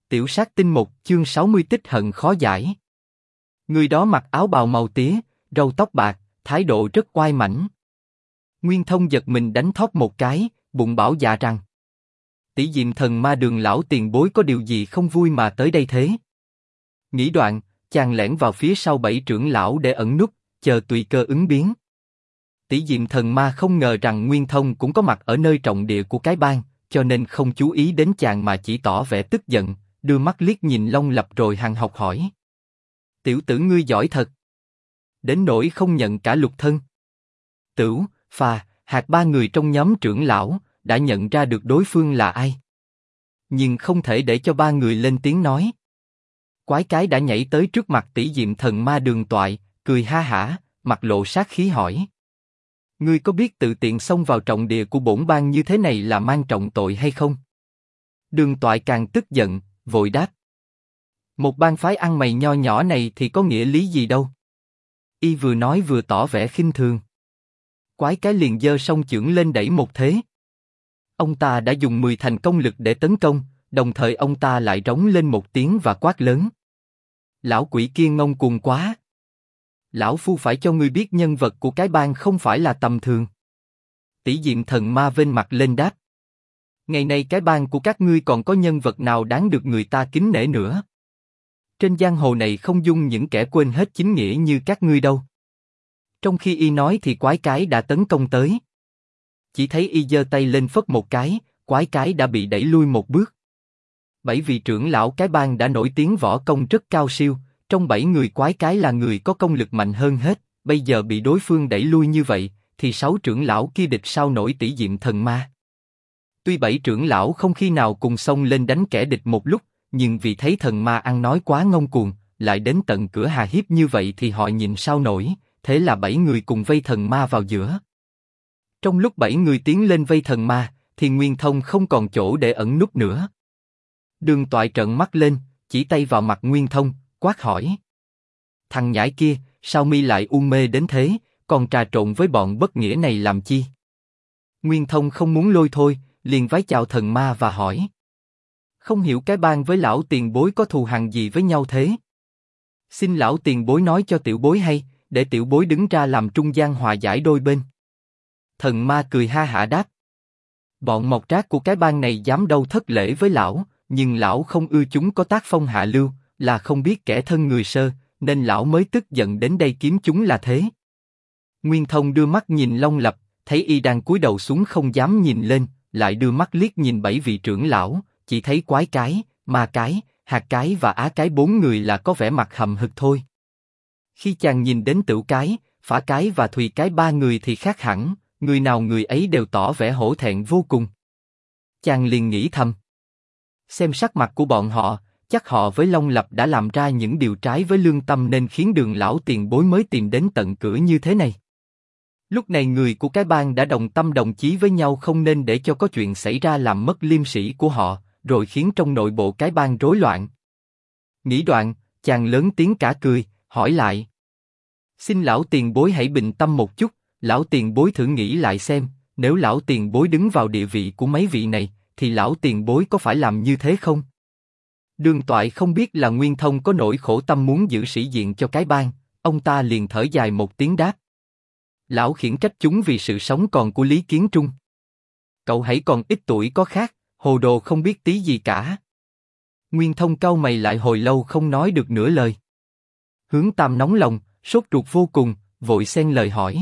Tiểu sát tinh 1 chương 60 tích hận khó giải. Người đó mặc áo bào màu tía, râu tóc bạc, thái độ rất oai mãnh. Nguyên Thông giật mình đánh thót một cái, bụng bảo dạ rằng: Tỷ Diệm Thần Ma Đường lão tiền bối có điều gì không vui mà tới đây thế? Nghĩ đoạn, chàng lẻn vào phía sau 7 trưởng lão để ẩn núp, chờ tùy cơ ứng biến. Tỷ Diệm Thần Ma không ngờ rằng Nguyên Thông cũng có mặt ở nơi trọng địa của cái bang, cho nên không chú ý đến chàng mà chỉ tỏ vẻ tức giận, đưa mắt liếc nhìn Long Lập rồi hằn học hỏi: Tiểu tử ngươi giỏi thật, đến nỗi không nhận cả lục thân. Tửu, Phà, Hạt ba người trong nhóm trưởng lão đã nhận ra được đối phương là ai, nhưng không thể để cho ba người lên tiếng nói. Quái cái đã nhảy tới trước mặt Tỷ Diệm Thần Ma Đường toại, cười ha hả, mặt lộ sát khí hỏi: Ngươi có biết tự tiện xông vào trọng địa của bổn bang như thế này là mang trọng tội hay không? Đường toại càng tức giận, vội đáp: Một bang phái ăn mày nho nhỏ này thì có nghĩa lý gì đâu? Y vừa nói vừa tỏ vẻ khinh thường. Quái cái liền giơ song chưởng lên đẩy một thế. Ông ta đã dùng 10 thành công lực để tấn công, đồng thời ông ta lại rống lên một tiếng và quát lớn: Lão quỷ kia ngông cuồng quá! Lão phu phải cho ngươi biết nhân vật của cái bang không phải là tầm thường. Tỷ Diệm Thần Ma vênh mặt lên đáp: Ngày nay cái bang của các ngươi còn có nhân vật nào đáng được người ta kính nể nữa? Trên giang hồ này không dung những kẻ quên hết chính nghĩa như các ngươi đâu. Trong khi y nói thì quái cái đã tấn công tới. Chỉ thấy y giơ tay lên phất một cái, quái cái đã bị đẩy lui một bước. 7 vị trưởng lão cái bang đã nổi tiếng võ công rất cao siêu, trong 7 người quái cái là người có công lực mạnh hơn hết, bây giờ bị đối phương đẩy lui như vậy, thì 6 trưởng lão kia địch sao nổi Tỷ Diệm Thần Ma. Tuy 7 trưởng lão không khi nào cùng xông lên đánh kẻ địch một lúc, nhưng vì thấy thần ma ăn nói quá ngông cuồng, lại đến tận cửa hà hiếp như vậy thì họ nhìn sao nổi, thế là 7 người cùng vây thần ma vào giữa. Trong lúc 7 người tiến lên vây thần ma, thì Nguyên Thông không còn chỗ để ẩn núp nữa. Đường toại trợn mắt lên, chỉ tay vào mặt Nguyên Thông, quát hỏi: Thằng nhãi kia, sao mi lại u mê đến thế, còn trà trộn với bọn bất nghĩa này làm chi? Nguyên Thông không muốn lôi thôi, liền vái chào thần ma và hỏi: Không hiểu cái bang với lão tiền bối có thù hằn gì với nhau thế? Xin lão tiền bối nói cho tiểu bối hay, để tiểu bối đứng ra làm trung gian hòa giải đôi bên. Thần ma cười ha hả đáp: Bọn mọc rác của cái bang này dám đâu thất lễ với lão, nhưng lão không ưa chúng có tác phong hạ lưu, là không biết kẻ thân người sơ, nên lão mới tức giận đến đây kiếm chúng là thế. Nguyên Thông đưa mắt nhìn Long Lập, thấy y đang cúi đầu xuống không dám nhìn lên, lại đưa mắt liếc nhìn 7 vị trưởng lão, chỉ thấy quái cái, ma cái, hạt cái và á cái 4 người là có vẻ mặt hậm hực thôi. Khi chàng nhìn đến Tửu cái, Phả cái và Thùy cái 3 người thì khác hẳn, người nào người ấy đều tỏ vẻ hổ thẹn vô cùng. Chàng liền nghĩ thầm: Xem sắc mặt của bọn họ, chắc họ với Long Lập đã làm ra những điều trái với lương tâm nên khiến Đường lão tiền bối mới tìm đến tận cửa như thế này. Lúc này người của cái bang đã đồng tâm đồng chí với nhau, không nên để cho có chuyện xảy ra làm mất liêm sĩ của họ, rồi khiến trong nội bộ cái bang rối loạn. Nghĩ đoạn, chàng lớn tiếng cả cười, hỏi lại: Xin lão tiền bối hãy bình tâm một chút, lão tiền bối thử nghĩ lại xem, nếu lão tiền bối đứng vào địa vị của mấy vị này, thì lão tiền bối có phải làm như thế không? Đường toại không biết là Nguyên Thông có nỗi khổ tâm muốn giữ sĩ diện cho cái bang, ông ta liền thở dài một tiếng đáp: Lão khiển trách chúng vì sự sống còn của Lý Kiến Trung. Cậu hãy còn ít tuổi có khác, hồ đồ không biết tí gì cả. Nguyên Thông cau mày lại hồi lâu không nói được nửa lời. Hướng Tam nóng lòng, sốt ruột vô cùng, vội xen lời hỏi: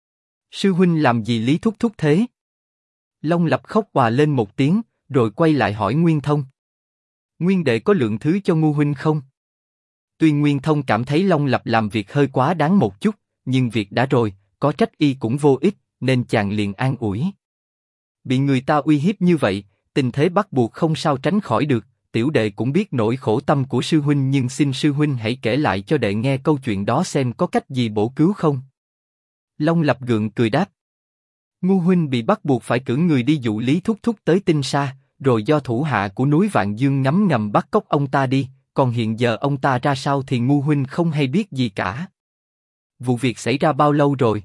Sư huynh làm gì Lý thúc thúc thế? Long Lập khóc òa lên một tiếng, rồi quay lại hỏi Nguyên Thông: Nguyên đệ có lượng thứ cho Ngu huynh không? Tuy Nguyên Thông cảm thấy Long Lập làm việc hơi quá đáng một chút, nhưng việc đã rồi, có trách y cũng vô ích, nên chàng liền an ủi: Bị người ta uy hiếp như vậy, tình thế bắt buộc không sao tránh khỏi được. Tiểu đệ cũng biết nỗi khổ tâm của sư huynh, nhưng xin sư huynh hãy kể lại cho đệ nghe câu chuyện đó xem có cách gì bổ cứu không. Long Lập gượng cười đáp: Ngu huynh bị bắt buộc phải cử người đi dụ Lý thúc thúc tới Tinh Sa, rồi do thủ hạ của núi Vạn Dương ngấm ngầm bắt cóc ông ta đi. Còn hiện giờ ông ta ra sao thì ngu huynh không hay biết gì cả. Vụ việc xảy ra bao lâu rồi?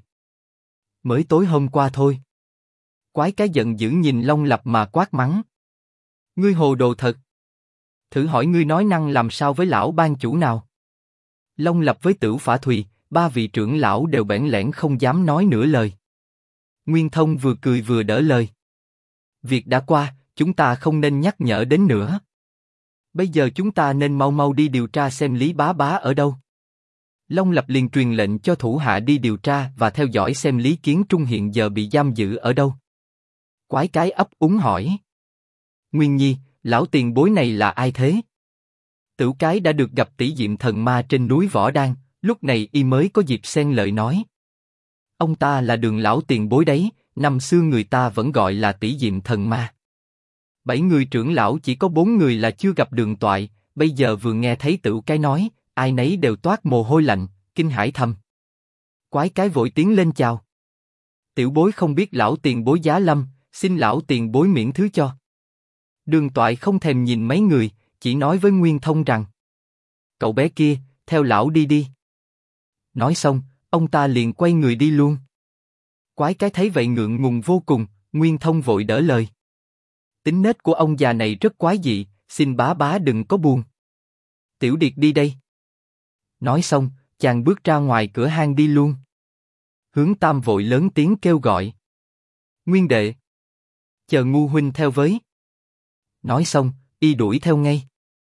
Mới tối hôm qua thôi. Quái cái giận dữ nhìn Long Lập mà quát mắng: Ngươi hồ đồ thật! Thử hỏi ngươi nói năng làm sao với lão ban chủ nào? Long Lập với Tửu Phả Thùy, ba vị trưởng lão đều bẽn lẽn không dám nói nửa lời. Nguyên Thông vừa cười vừa đỡ lời. Việc đã qua, chúng ta không nên nhắc nhở đến nữa. Bây giờ chúng ta nên mau mau đi điều tra xem Lý Bá Bá ở đâu. Long Lập liền truyền lệnh cho thủ hạ đi điều tra và theo dõi xem Lý Kiến Trung hiện giờ bị giam giữ ở đâu. Quái cái ấp úng hỏi. Nguyên Nhi, lão tiền bối này là ai thế? Tửu cái đã được gặp tỷ diệm thần ma trên núi Võ Đan, lúc này y mới có dịp xen lời nói. Ông ta là Đường lão tiền bối đấy, năm xưa người ta vẫn gọi là tỷ diệm thần ma. 7 người trưởng lão chỉ có 4 người là chưa gặp Đường toại, bây giờ vừa nghe thấy Tửu cái nói, ai nấy đều toát mồ hôi lạnh, kinh hãi thầm. Quái cái vội tiến lên chào. Tiểu bối không biết lão tiền bối giá lâm, xin lão tiền bối miễn thứ cho. Đường toại không thèm nhìn mấy người, chỉ nói với Nguyên Thông rằng: cậu bé kia, theo lão đi đi. Nói xong, ông ta liền quay người đi luôn. Quái cái thấy vậy ngượng ngùng vô cùng, Nguyên Thông vội đỡ lời. Tính nết của ông già này rất quái dị, xin bá bá đừng có buồn. Tiểu Điệt đi đây. Nói xong, chàng bước ra ngoài cửa hang đi luôn. Hướng Tam vội lớn tiếng kêu gọi. Nguyên đệ, chờ ngu huynh theo với. Nói xong, y đuổi theo ngay.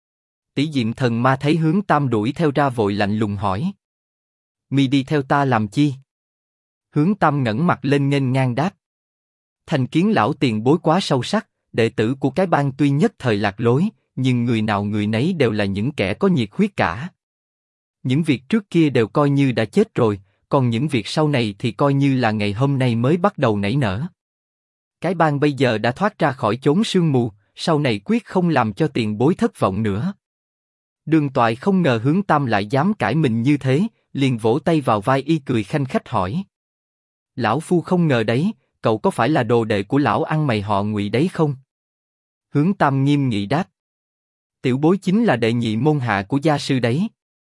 Tỷ diệm thần ma thấy Hướng Tam đuổi theo ra vội lạnh lùng hỏi. Mi đi theo ta làm chi? Hướng Tam ngẩng mặt lên nghênh ngang đáp. Thành kiến lão tiền bối quá sâu sắc, đệ tử của cái bang tuy nhất thời lạc lối, nhưng người nào người nấy đều là những kẻ có nhiệt huyết cả. Những việc trước kia đều coi như đã chết rồi, còn những việc sau này thì coi như là ngày hôm nay mới bắt đầu nảy nở. Cái bang bây giờ đã thoát ra khỏi chốn sương mù, sau này quyết không làm cho tiền bối thất vọng nữa. Đường toại không ngờ Hướng Tam lại dám cãi mình như thế, liền vỗ tay vào vai y cười khanh khách hỏi. Lão phu không ngờ đấy, cậu có phải là đồ đệ của lão ăn mày họ Ngụy đấy không? Hướng Tam nghiêm nghị đáp. Tiểu bối chính là đệ nhị môn hạ của gia sư đấy.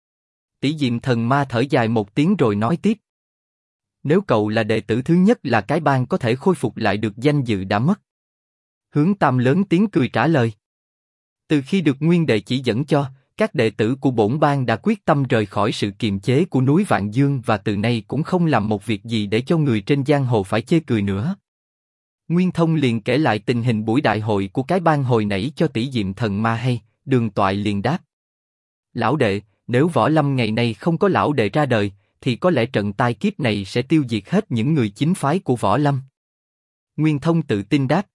Tỷ diệm thần ma thở dài một tiếng rồi nói tiếp. Nếu cậu là đệ tử thứ nhất là cái bang có thể khôi phục lại được danh dự đã mất. Hướng Tam lớn tiếng cười trả lời. Từ khi được Nguyên đệ chỉ dẫn cho, các đệ tử của bổn bang đã quyết tâm rời khỏi sự kiềm chế của núi Vạn Dương và từ nay cũng không làm một việc gì để cho người trên giang hồ phải chê cười nữa. Nguyên Thông liền kể lại tình hình buổi đại hội của cái bang hồi nãy cho tỷ diệm thần ma hay, Đường toại liền đáp. Lão đệ, nếu Võ Lâm ngày nay không có lão đệ ra đời, thì có lẽ trận tai kiếp này sẽ tiêu diệt hết những người chính phái của Võ Lâm. Nguyên Thông tự tin đáp.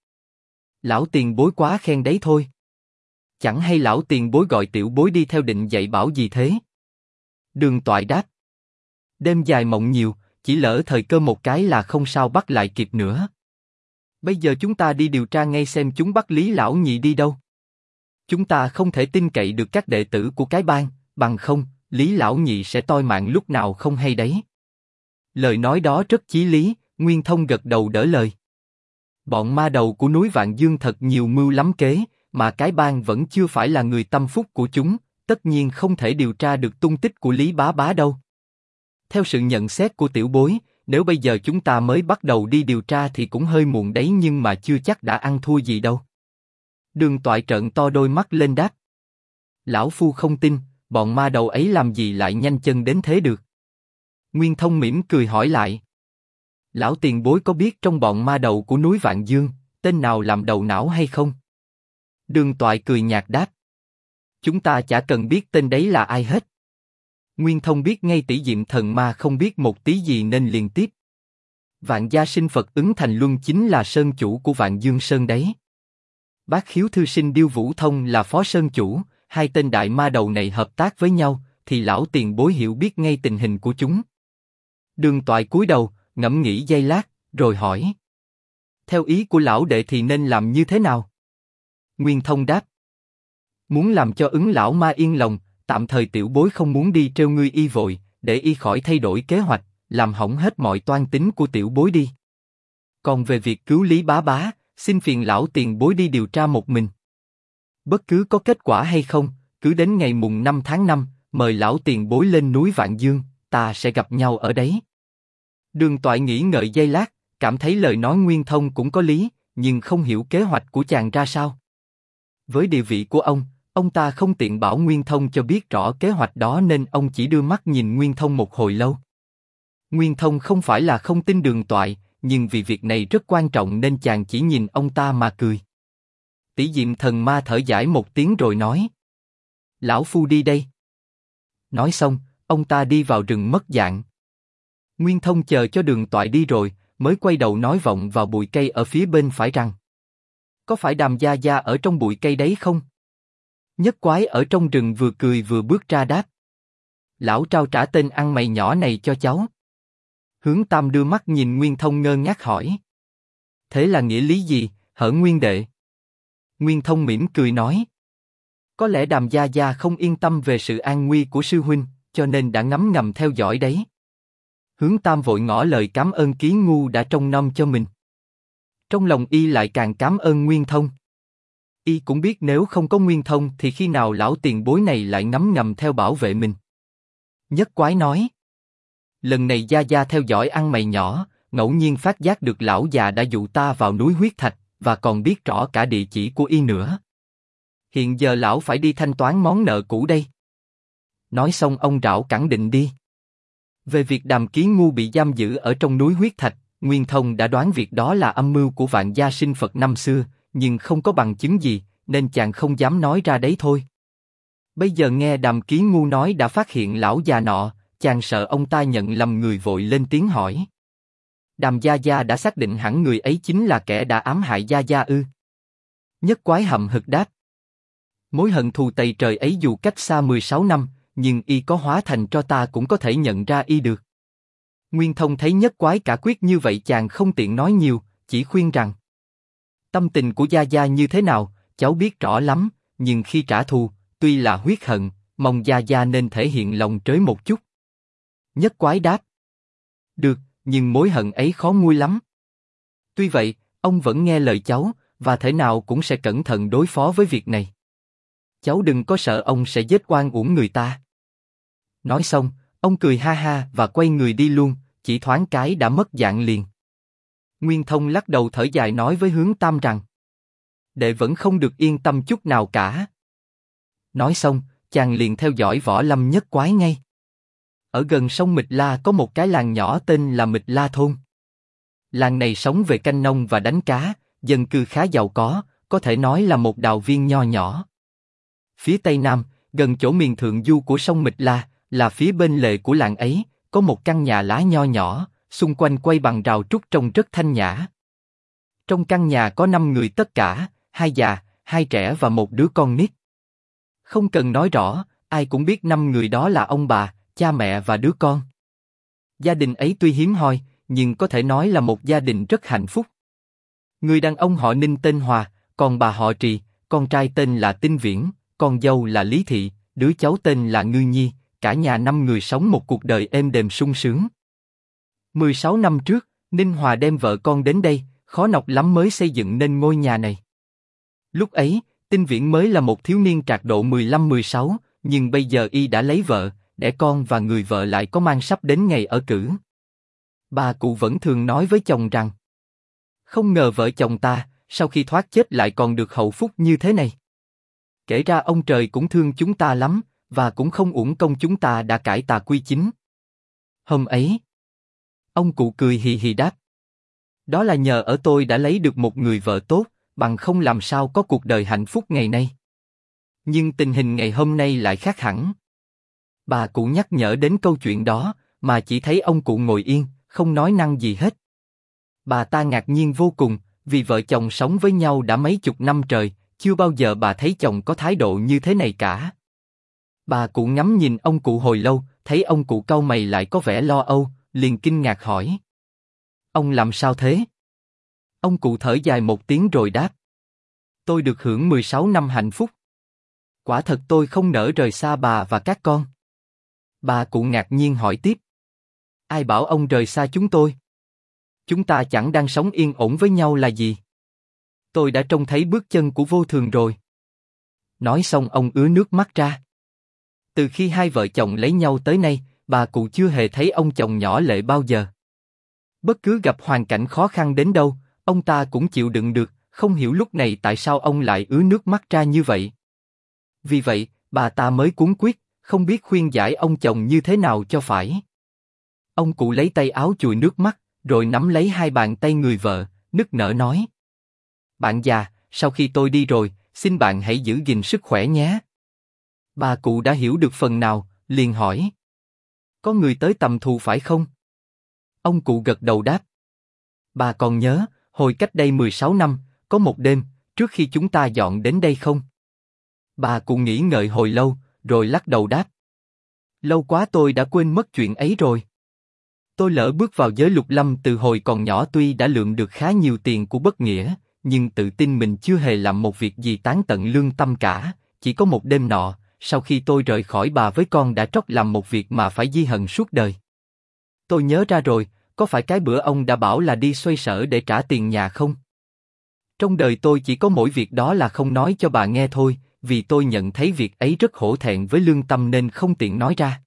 Lão tiền bối quá khen đấy thôi. Chẳng hay lão tiền bối gọi tiểu bối đi theo định dạy bảo gì thế? Đường toại đáp. Đêm dài mộng nhiều, chỉ lỡ thời cơ một cái là không sao bắt lại kịp nữa. Bây giờ chúng ta đi điều tra ngay xem chúng bắt Lý lão nhị đi đâu. Chúng ta không thể tin cậy được các đệ tử của cái bang, bằng không, Lý lão nhị sẽ toi mạng lúc nào không hay đấy. Lời nói đó rất chí lý, Nguyên Thông gật đầu đỡ lời. Bọn ma đầu của núi Vạn Dương thật nhiều mưu lắm kế, mà cái bang vẫn chưa phải là người tâm phúc của chúng, tất nhiên không thể điều tra được tung tích của Lý Bá Bá đâu. Theo sự nhận xét của tiểu bối, nếu bây giờ chúng ta mới bắt đầu đi điều tra thì cũng hơi muộn đấy, nhưng mà chưa chắc đã ăn thua gì đâu. Đường toại trợn to đôi mắt lên đáp. Lão phu không tin, bọn ma đầu ấy làm gì lại nhanh chân đến thế được. Nguyên Thông mỉm cười hỏi lại. Lão tiền bối có biết trong bọn ma đầu của núi Vạn Dương, tên nào làm đầu não hay không? Đường toại cười nhạt đáp. Chúng ta chả cần biết tên đấy là ai hết. Nguyên Thông biết ngay tỷ diệm thần ma không biết một tí gì nên liền tiếp. Vạn gia sinh Phật ứng thành luân chính là sơn chủ của Vạn Dương Sơn đấy. Bát khiếu thư sinh Điêu Vũ Thông là phó sơn chủ, hai tên đại ma đầu này hợp tác với nhau, thì lão tiền bối hiểu biết ngay tình hình của chúng. Đường toại cúi đầu, ngẫm nghĩ giây lát, rồi hỏi. Theo ý của lão đệ thì nên làm như thế nào? Nguyên Thông đáp. Muốn làm cho ứng lão ma yên lòng, tạm thời tiểu bối không muốn đi trêu ngươi y vội, để y khỏi thay đổi kế hoạch, làm hỏng hết mọi toan tính của tiểu bối đi. Còn về việc cứu Lý Bá Bá, xin phiền lão tiền bối đi điều tra một mình. Bất cứ có kết quả hay không, cứ đến ngày mùng 5 tháng 5, mời lão tiền bối lên núi Vạn Dương, ta sẽ gặp nhau ở đấy. Đường toại nghĩ ngợi giây lát, cảm thấy lời nói Nguyên Thông cũng có lý, nhưng không hiểu kế hoạch của chàng ra sao. Với địa vị của ông, Ông ta không tiện bảo Nguyên Thông cho biết rõ kế hoạch đó nên ông chỉ đưa mắt nhìn Nguyên Thông một hồi lâu. Nguyên Thông không phải là không tin Đường Toại, nhưng vì việc này rất quan trọng nên chàng chỉ nhìn ông ta mà cười. Tỷ Diệm Thần Ma thở dài một tiếng rồi nói: Lão Phu đi đây. Nói xong, ông ta đi vào rừng mất dạng. Nguyên Thông chờ cho Đường Toại đi rồi, mới quay đầu nói vọng vào bụi cây ở phía bên phải rằng: Có phải Đàm Gia Gia ở trong bụi cây đấy không? Nhất Quái ở trong rừng vừa cười vừa bước ra đáp: Lão trao trả tên ăn mày nhỏ này cho cháu. Hướng Tam đưa mắt nhìn Nguyên Thông ngơ ngác hỏi: Thế là nghĩa lý gì, hở Nguyên đệ? Nguyên Thông mỉm cười nói: Có lẽ Đàm Gia Gia không yên tâm về sự an nguy của sư huynh, cho nên đã ngấm ngầm theo dõi đấy. Hướng Tam vội ngỏ lời cảm ơn Ký Ngu đã trông nom cho mình. Trong lòng y lại càng cảm ơn Nguyên Thông. Y cũng biết nếu không có Nguyên Thông thì khi nào lão tiền bối này lại ngấm ngầm theo bảo vệ mình. Nhất Quái nói: Lần này Gia Gia theo dõi ăn mày nhỏ, ngẫu nhiên phát giác được lão già đã dụ ta vào núi huyết thạch, và còn biết rõ cả địa chỉ của y nữa. Hiện giờ lão phải đi thanh toán món nợ cũ đây. Nói xong ông rảo cẳng định đi. Về việc Đàm Ký Ngu bị giam giữ ở trong núi huyết thạch, Nguyên Thông đã đoán việc đó là âm mưu của Vạn Gia Sinh Phật năm xưa, nhưng không có bằng chứng gì, nên chàng không dám nói ra đấy thôi. Bây giờ nghe Đàm Ký Ngu nói đã phát hiện lão già nọ, chàng sợ ông ta nhận lầm người vội lên tiếng hỏi: Đàm Gia Gia đã xác định hẳn người ấy chính là kẻ đã ám hại Gia Gia ư? Nhất Quái hậm hực đáp: Mối hận thù tày trời ấy dù cách xa 16 năm, nhưng y có hóa thành tro ta cũng có thể nhận ra y được. Nguyên Thông thấy Nhất Quái cả quyết như vậy chàng không tiện nói nhiều, chỉ khuyên rằng: Tâm tình của Gia Gia như thế nào, cháu biết rõ lắm, nhưng khi trả thù, tuy là huyết hận, mong Gia Gia nên thể hiện lòng trới một chút. Nhất Quái đáp: Được, nhưng mối hận ấy khó nguôi lắm. Tuy vậy, ông vẫn nghe lời cháu, và thể nào cũng sẽ cẩn thận đối phó với việc này. Cháu đừng có sợ ông sẽ giết oan uổng người ta. Nói xong, ông cười ha ha và quay người đi luôn, chỉ thoáng cái đã mất dạng liền. Nguyên Thông lắc đầu thở dài nói với Hướng Tam rằng: Đệ vẫn không được yên tâm chút nào cả. Nói xong, chàng liền theo dõi Võ Lâm Nhất Quái ngay. Ở gần sông Mịch La có một cái làng nhỏ tên là Mịch La Thôn. Làng này sống về canh nông và đánh cá, dân cư khá giàu có thể nói là một đào viên nho nhỏ. Phía tây nam, gần chỗ miền thượng du của sông Mịch La, là phía bên lề của làng ấy, có một căn nhà lá nho nhỏ, xung quanh quay bằng rào trúc trông rất thanh nhã. Trong căn nhà có 5 người tất cả, 2 già, 2 trẻ và một đứa con nít. Không cần nói rõ, ai cũng biết 5 người đó là ông bà, cha mẹ và đứa con. Gia đình ấy tuy hiếm hoi, nhưng có thể nói là một gia đình rất hạnh phúc. Người đàn ông họ Ninh tên Hòa, còn bà họ Trì, con trai tên là Tinh Viễn, con dâu là Lý Thị, đứa cháu tên là Ngư Nhi, cả nhà 5 người sống một cuộc đời êm đềm sung sướng. 16 năm trước, Ninh Hòa đem vợ con đến đây, khó nhọc lắm mới xây dựng nên ngôi nhà này. Lúc ấy, Tinh Viễn mới là một thiếu niên trạc độ 15-16, nhưng bây giờ y đã lấy vợ, đẻ con và người vợ lại có mang sắp đến ngày ở cữ. Bà cụ vẫn thường nói với chồng rằng: Không ngờ vợ chồng ta, sau khi thoát chết lại còn được hậu phúc như thế này. Kể ra ông trời cũng thương chúng ta lắm, và cũng không uổng công chúng ta đã cải tà quy chính. Hôm ấy, ông cụ cười hì hì đáp: Đó là nhờ ở tôi đã lấy được một người vợ tốt, bằng không làm sao có cuộc đời hạnh phúc ngày nay. Nhưng tình hình ngày hôm nay lại khác hẳn. Bà cụ nhắc nhở đến câu chuyện đó, mà chỉ thấy ông cụ ngồi yên, không nói năng gì hết. Bà ta ngạc nhiên vô cùng, vì vợ chồng sống với nhau đã mấy chục năm trời, chưa bao giờ bà thấy chồng có thái độ như thế này cả. Bà cụ ngắm nhìn ông cụ hồi lâu, thấy ông cụ cau mày lại có vẻ lo âu, liền kinh ngạc hỏi: Ông làm sao thế? Ông cụ thở dài một tiếng rồi đáp: Tôi được hưởng 16 năm hạnh phúc. Quả thật tôi không nỡ rời xa bà và các con. Bà cụ ngạc nhiên hỏi tiếp: Ai bảo ông rời xa chúng tôi? Chúng ta chẳng đang sống yên ổn với nhau là gì? Tôi đã trông thấy bước chân của vô thường rồi. Nói xong ông ứa nước mắt ra. Từ khi hai vợ chồng lấy nhau tới nay, bà cụ chưa hề thấy ông chồng nhỏ lệ bao giờ. Bất cứ gặp hoàn cảnh khó khăn đến đâu, ông ta cũng chịu đựng được, không hiểu lúc này tại sao ông lại ứa nước mắt ra như vậy. Vì vậy, bà ta mới cuống quýt, không biết khuyên giải ông chồng như thế nào cho phải. Ông cụ lấy tay áo chùi nước mắt, rồi nắm lấy hai bàn tay người vợ, nức nở nói: Bạn già, sau khi tôi đi rồi, xin bạn hãy giữ gìn sức khỏe nhé. Bà cụ đã hiểu được phần nào, liền hỏi: Có người tới tầm thù phải không? Ông cụ gật đầu đáp: Bà còn nhớ, hồi cách đây 16 năm, có một đêm, trước khi chúng ta dọn đến đây không? Bà cụ nghĩ ngợi hồi lâu, rồi lắc đầu đáp: Lâu quá tôi đã quên mất chuyện ấy rồi. Tôi lỡ bước vào giới lục lâm từ hồi còn nhỏ, tuy đã lượm được khá nhiều tiền của bất nghĩa, nhưng tự tin mình chưa hề làm một việc gì tán tận lương tâm cả. Chỉ có một đêm nọ, sau khi tôi rời khỏi bà với con đã trót làm một việc mà phải ghi hận suốt đời. Tôi nhớ ra rồi, có phải cái bữa ông đã bảo là đi xoay sở để trả tiền nhà không? Trong đời tôi chỉ có mỗi việc đó là không nói cho bà nghe thôi, vì tôi nhận thấy việc ấy rất hổ thẹn với lương tâm nên không tiện nói ra.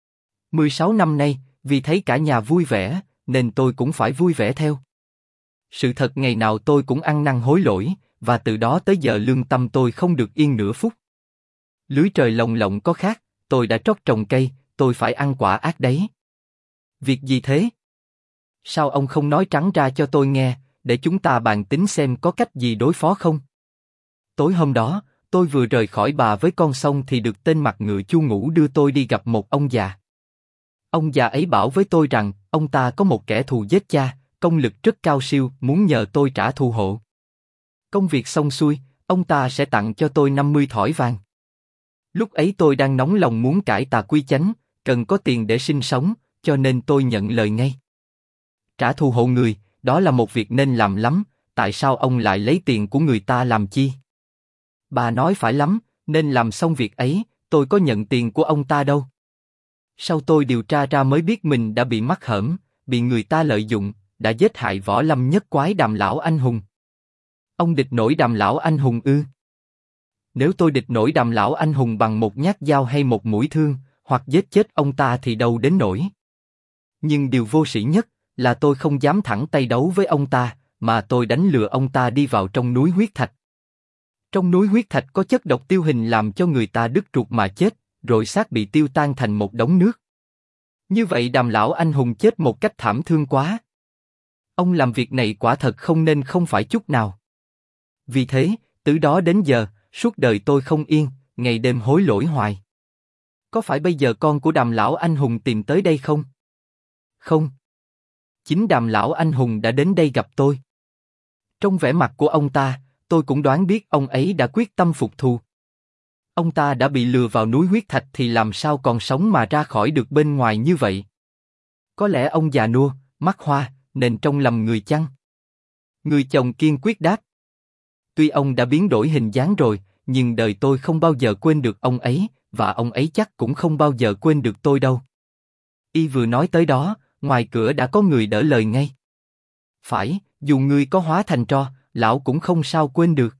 16 năm nay, vì thấy cả nhà vui vẻ, nên tôi cũng phải vui vẻ theo. Sự thật ngày nào tôi cũng ăn năn hối lỗi, và từ đó tới giờ lương tâm tôi không được yên nửa phút. Lưới trời lồng lộng có khác, tôi đã trót trồng cây, tôi phải ăn quả ác đấy. Việc gì thế? Sao ông không nói trắng ra cho tôi nghe, để chúng ta bàn tính xem có cách gì đối phó không? Tối hôm đó, tôi vừa rời khỏi bà với con xong thì được tên mặt ngựa Chu Ngũ đưa tôi đi gặp một ông già. Ông già ấy bảo với tôi rằng, ông ta có một kẻ thù giết cha, công lực rất cao siêu, muốn nhờ tôi trả thù hộ. Công việc xong xuôi, ông ta sẽ tặng cho tôi 50 thỏi vàng. Lúc ấy tôi đang nóng lòng muốn cải tà quy chánh, cần có tiền để sinh sống, cho nên tôi nhận lời ngay. Trả thù hộ người, đó là một việc nên làm lắm, tại sao ông lại lấy tiền của người ta làm chi? Bà nói phải lắm, nên làm xong việc ấy, tôi có nhận tiền của ông ta đâu. Sau tôi điều tra ra mới biết mình đã bị mắc hởm, bị người ta lợi dụng, đã giết hại võ lâm nhất quái Đàm lão anh hùng. Ông địch nổi Đàm lão anh hùng ư? Nếu tôi địch nổi Đàm lão anh hùng bằng một nhát dao hay một mũi thương, hoặc giết chết ông ta thì đâu đến nổi. Nhưng điều vô sĩ nhất là tôi không dám thẳng tay đấu với ông ta, mà tôi đánh lừa ông ta đi vào trong núi huyết thạch. Trong núi huyết thạch có chất độc tiêu hình làm cho người ta đứt ruột mà chết, rồi xác bị tiêu tan thành một đống nước. Như vậy Đàm lão anh hùng chết một cách thảm thương quá. Ông làm việc này quả thật không nên, không phải chút nào. Vì thế, từ đó đến giờ, suốt đời tôi không yên, ngày đêm hối lỗi hoài. Có phải bây giờ con của Đàm lão anh hùng tìm tới đây không? Không. Chính Đàm lão anh hùng đã đến đây gặp tôi. Trong vẻ mặt của ông ta, tôi cũng đoán biết ông ấy đã quyết tâm phục thù. Ông ta đã bị lừa vào núi huyết thạch thì làm sao còn sống mà ra khỏi được bên ngoài như vậy? Có lẽ ông già nua, mắt hoa, nên trông lầm người chăng? Người chồng kiên quyết đáp. Tuy ông đã biến đổi hình dáng rồi, nhưng đời tôi không bao giờ quên được ông ấy, và ông ấy chắc cũng không bao giờ quên được tôi đâu. Y vừa nói tới đó, ngoài cửa đã có người đỡ lời ngay. Phải, dù ngươi có hóa thành tro, lão cũng không sao quên được.